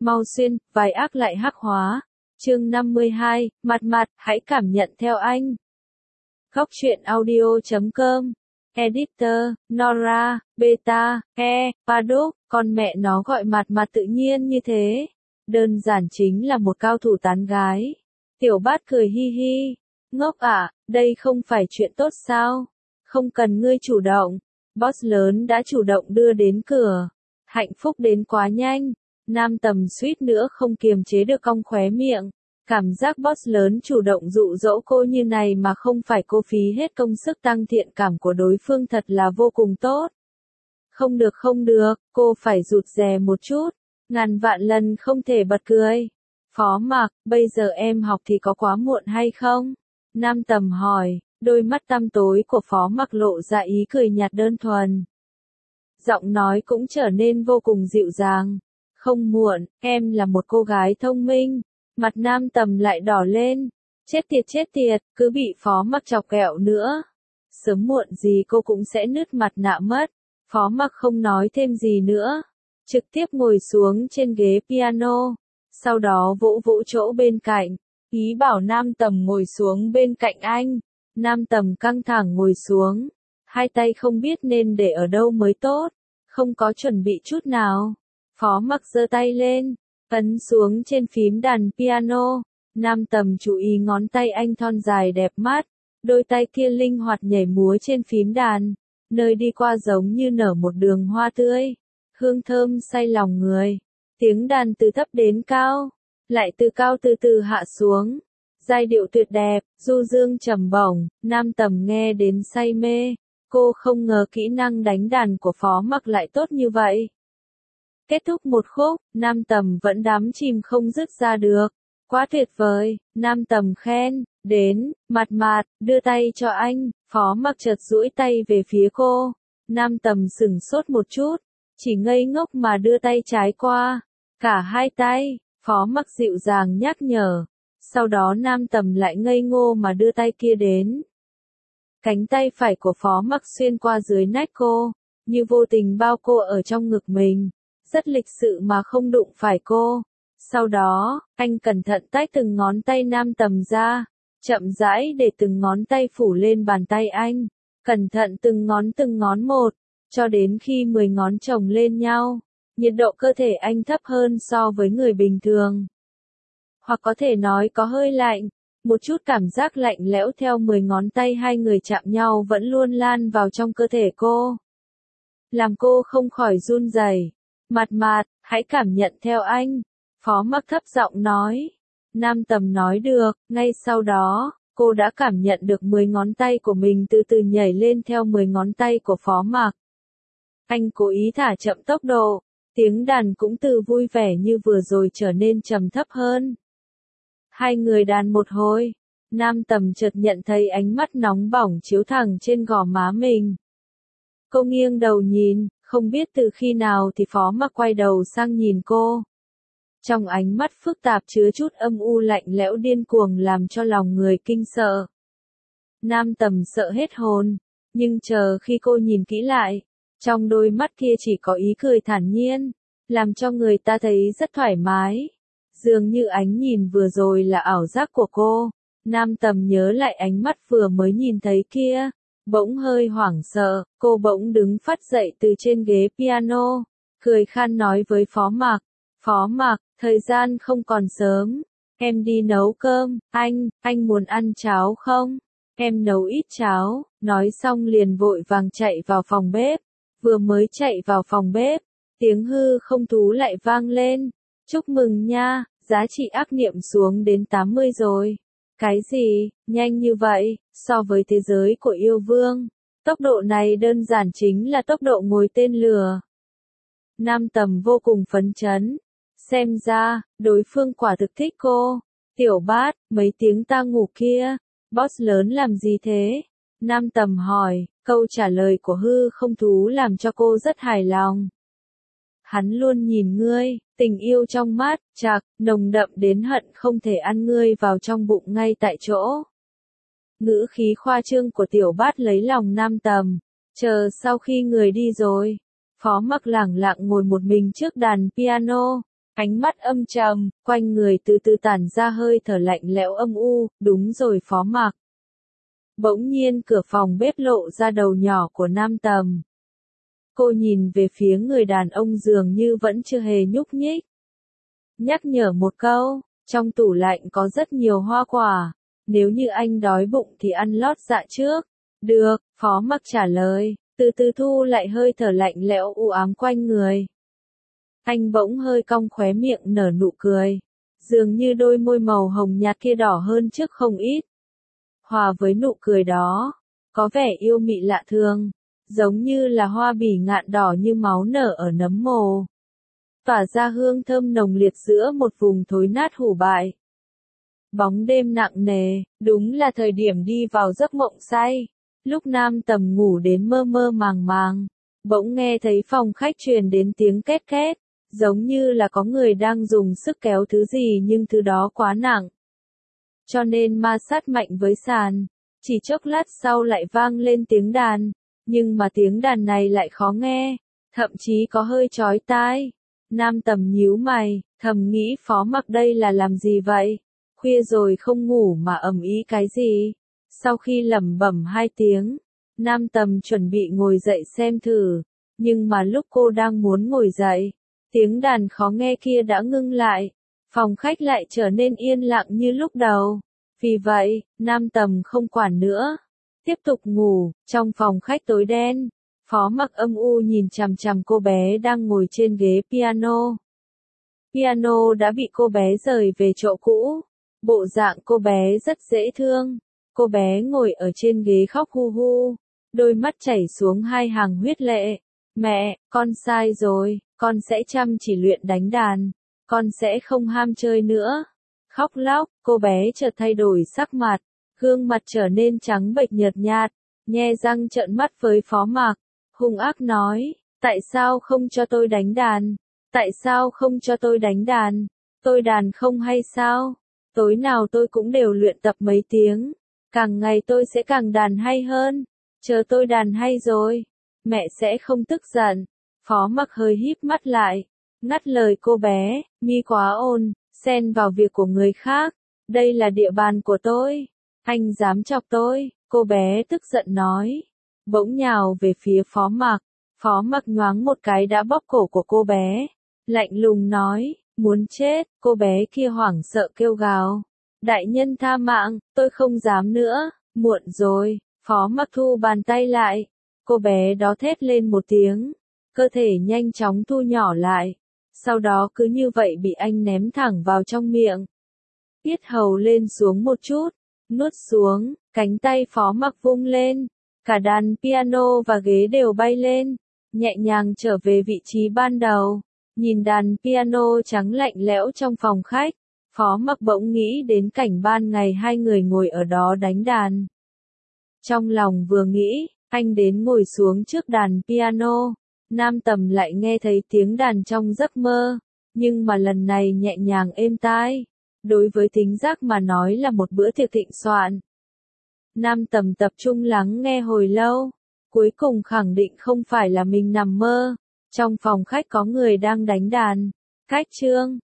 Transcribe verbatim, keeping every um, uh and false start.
Mau xuyên, vài ác lại hắc hóa. Chương năm mươi hai, mặt mặt, hãy cảm nhận theo anh. Góc truyện audio chấm com. Editor, Nora, Beta, E, Paddock, con mẹ nó gọi mặt mặt tự nhiên như thế. Đơn giản chính là một cao thủ tán gái. Tiểu Bát cười hi hi. Ngốc à, đây không phải chuyện tốt sao? Không cần ngươi chủ động. Boss lớn đã chủ động đưa đến cửa. Hạnh phúc đến quá nhanh. Nam Tầm suýt nữa không kiềm chế được cong khóe miệng. Cảm giác boss lớn chủ động dụ dỗ cô như này mà không phải cô phí hết công sức tăng thiện cảm của đối phương thật là vô cùng tốt. Không được không được, cô phải rụt rè một chút. Ngàn vạn lần không thể bật cười. Phó Mặc, bây giờ em học thì có quá muộn hay không? Nam Tầm hỏi, đôi mắt tăm tối của Phó Mặc lộ ra ý cười nhạt đơn thuần. Giọng nói cũng trở nên vô cùng dịu dàng. Không muộn, em là một cô gái thông minh. Mặt Nam Tầm lại đỏ lên. Chết tiệt chết tiệt, cứ bị Phó Mặc chọc ghẹo nữa. Sớm muộn gì cô cũng sẽ nứt mặt nạ mất. Phó Mặc không nói thêm gì nữa. Trực tiếp ngồi xuống trên ghế piano. Sau đó vỗ vỗ chỗ bên cạnh. Ý bảo Nam Tầm ngồi xuống bên cạnh anh. Nam Tầm căng thẳng ngồi xuống. Hai tay không biết nên để ở đâu mới tốt. Không có chuẩn bị chút nào. Phó Mặc giơ tay lên. Ấn xuống trên phím đàn piano. Nam Tầm chú ý ngón tay anh thon dài đẹp mắt. Đôi tay kia linh hoạt nhảy múa trên phím đàn. Nơi đi qua giống như nở một đường hoa tươi. Hương thơm say lòng người. Tiếng đàn từ thấp đến cao. Lại từ cao từ từ hạ xuống. Giai điệu tuyệt đẹp, du dương trầm bổng. Nam Tầm nghe đến say mê. Cô không ngờ kỹ năng đánh đàn của Phó Mặc lại tốt như vậy. Kết thúc một khúc, Nam Tầm vẫn đắm chìm không dứt ra được. Quá tuyệt vời, Nam Tầm khen, đến, mặt mặt, đưa tay cho anh. Phó Mặc chợt duỗi tay về phía cô. Nam Tầm sửng sốt một chút, chỉ ngây ngốc mà đưa tay trái qua. Cả hai tay, Phó Mặc dịu dàng nhắc nhở. Sau đó Nam Tầm lại ngây ngô mà đưa tay kia đến. Cánh tay phải của Phó Mặc xuyên qua dưới nách cô, như vô tình bao cô ở trong ngực mình. Rất lịch sự mà không đụng phải cô. Sau đó, anh cẩn thận tách từng ngón tay Nam Tầm ra, chậm rãi để từng ngón tay phủ lên bàn tay anh. Cẩn thận từng ngón từng ngón một, cho đến khi mười ngón chồng lên nhau. Nhiệt độ cơ thể anh thấp hơn so với người bình thường. Hoặc có thể nói có hơi lạnh. Một chút cảm giác lạnh lẽo theo mười ngón tay hai người chạm nhau vẫn luôn lan vào trong cơ thể cô. Làm cô không khỏi run rẩy. Mặt mặt, hãy cảm nhận theo anh. Phó Mặc thấp giọng nói. Nam Tầm nói được, ngay sau đó, cô đã cảm nhận được mười ngón tay của mình từ từ nhảy lên theo mười ngón tay của Phó Mặc. Anh cố ý thả chậm tốc độ, tiếng đàn cũng từ vui vẻ như vừa rồi trở nên trầm thấp hơn. Hai người đàn một hồi, Nam Tầm chợt nhận thấy ánh mắt nóng bỏng chiếu thẳng trên gò má mình. Cô nghiêng đầu nhìn. Không biết từ khi nào thì Phó Mặc quay đầu sang nhìn cô. Trong ánh mắt phức tạp chứa chút âm u lạnh lẽo điên cuồng làm cho lòng người kinh sợ. Nam Tầm sợ hết hồn, nhưng chờ khi cô nhìn kỹ lại, trong đôi mắt kia chỉ có ý cười thản nhiên, làm cho người ta thấy rất thoải mái. Dường như ánh nhìn vừa rồi là ảo giác của cô. Nam Tầm nhớ lại ánh mắt vừa mới nhìn thấy kia. Bỗng hơi hoảng sợ, cô bỗng đứng phắt dậy từ trên ghế piano, cười khan nói với Phó Mặc. Phó Mặc, thời gian không còn sớm, em đi nấu cơm. Anh, anh muốn ăn cháo không? Em nấu ít cháo. Nói xong liền vội vàng chạy vào phòng bếp. Vừa mới chạy vào phòng bếp, tiếng hư không thú lại vang lên. Chúc mừng nha, giá trị ác niệm xuống đến tám mươi rồi. Cái gì, nhanh như vậy, so với thế giới của yêu vương. Tốc độ này đơn giản chính là tốc độ ngồi tên lửa. Nam Tầm vô cùng phấn chấn. Xem ra, đối phương quả thực thích cô. Tiểu Bát, mấy tiếng ta ngủ kia, boss lớn làm gì thế? Nam Tầm hỏi, câu trả lời của hư không thú làm cho cô rất hài lòng. Hắn luôn nhìn ngươi, tình yêu trong mắt, chạc, nồng đậm đến hận không thể ăn ngươi vào trong bụng ngay tại chỗ. Ngữ khí khoa trương của Tiểu Bát lấy lòng Nam Tầm. Chờ sau khi người đi rồi, Phó Mặc lẳng lặng ngồi một mình trước đàn piano. ánh mắt âm trầm, quanh người từ từ tản ra hơi thở lạnh lẽo âm u, đúng rồi Phó Mặc. Bỗng nhiên cửa phòng bếp lộ ra đầu nhỏ của Nam Tầm. Cô nhìn về phía người đàn ông dường như vẫn chưa hề nhúc nhích. Nhắc nhở một câu, trong tủ lạnh có rất nhiều hoa quả, nếu như anh đói bụng thì ăn lót dạ trước. Được, Phó Mặc trả lời, từ từ thu lại hơi thở lạnh lẽo u ám quanh người. Anh bỗng hơi cong khóe miệng nở nụ cười, dường như đôi môi màu hồng nhạt kia đỏ hơn trước không ít. Hòa với nụ cười đó, có vẻ yêu mị lạ thường, giống như là hoa bỉ ngạn đỏ như máu nở ở nấm mồ. Tỏa ra hương thơm nồng liệt giữa một vùng thối nát hủ bại. Bóng đêm nặng nề, đúng là thời điểm đi vào giấc mộng say. Lúc Nam Tầm ngủ đến mơ mơ màng màng, bỗng nghe thấy phòng khách truyền đến tiếng két két, giống như là có người đang dùng sức kéo thứ gì nhưng thứ đó quá nặng. Cho nên ma sát mạnh với sàn, chỉ chốc lát sau lại vang lên tiếng đàn, nhưng mà tiếng đàn này lại khó nghe, thậm chí có hơi chói tai. Nam Tầm nhíu mày, thầm nghĩ Phó Mặc đây là làm gì vậy? Khuya rồi không ngủ mà ầm ĩ cái gì? Sau khi lẩm bẩm hai tiếng, Nam Tầm chuẩn bị ngồi dậy xem thử, nhưng mà lúc cô đang muốn ngồi dậy, tiếng đàn khó nghe kia đã ngưng lại, phòng khách lại trở nên yên lặng như lúc đầu. Vì vậy, Nam Tầm không quản nữa, tiếp tục ngủ. Trong phòng khách tối đen, Phó Mặc âm u nhìn chằm chằm cô bé đang ngồi trên ghế piano. Piano đã bị cô bé rời về chỗ cũ, bộ dạng cô bé rất dễ thương. Cô bé ngồi ở trên ghế khóc hu hu, đôi mắt chảy xuống hai hàng huyết lệ. Mẹ, con sai rồi, con sẽ chăm chỉ luyện đánh đàn, con sẽ không ham chơi nữa. Khóc lóc, cô bé chợt thay đổi sắc mặt, gương mặt trở nên trắng bệch nhợt nhạt, nhe răng trợn mắt với Phó Mặc, hung ác nói, tại sao không cho tôi đánh đàn? Tại sao không cho tôi đánh đàn? Tôi đàn không hay sao? Tối nào tôi cũng đều luyện tập mấy tiếng, càng ngày tôi sẽ càng đàn hay hơn. Chờ tôi đàn hay rồi, mẹ sẽ không tức giận. Phó Mặc hơi híp mắt lại, ngắt lời cô bé, mi quá ồn, xen vào việc của người khác, đây là địa bàn của tôi, anh dám chọc tôi, cô bé tức giận nói, bỗng nhào về phía Phó Mặc. Phó Mặc nhoáng một cái đã bóp cổ của cô bé, lạnh lùng nói, muốn chết. Cô bé kia hoảng sợ kêu gào, đại nhân tha mạng, tôi không dám nữa. Muộn rồi. Phó Mặc thu bàn tay lại, cô bé đó thét lên một tiếng, cơ thể nhanh chóng thu nhỏ lại, sau đó cứ như vậy bị anh ném thẳng vào trong miệng. Yết hầu lên xuống một chút, nuốt xuống, cánh tay Phó Mặc vung lên, cả đàn piano và ghế đều bay lên, nhẹ nhàng trở về vị trí ban đầu. Nhìn đàn piano trắng lạnh lẽo trong phòng khách, Phó Mặc bỗng nghĩ đến cảnh ban ngày hai người ngồi ở đó đánh đàn. Trong lòng vừa nghĩ, anh đến ngồi xuống trước đàn piano, Nam Tầm lại nghe thấy tiếng đàn trong giấc mơ, nhưng mà lần này nhẹ nhàng êm tai, đối với thính giác mà nói là một bữa tiệc thịnh soạn. Nam Tầm tập trung lắng nghe hồi lâu, cuối cùng khẳng định không phải là mình nằm mơ, trong phòng khách có người đang đánh đàn. Cách chương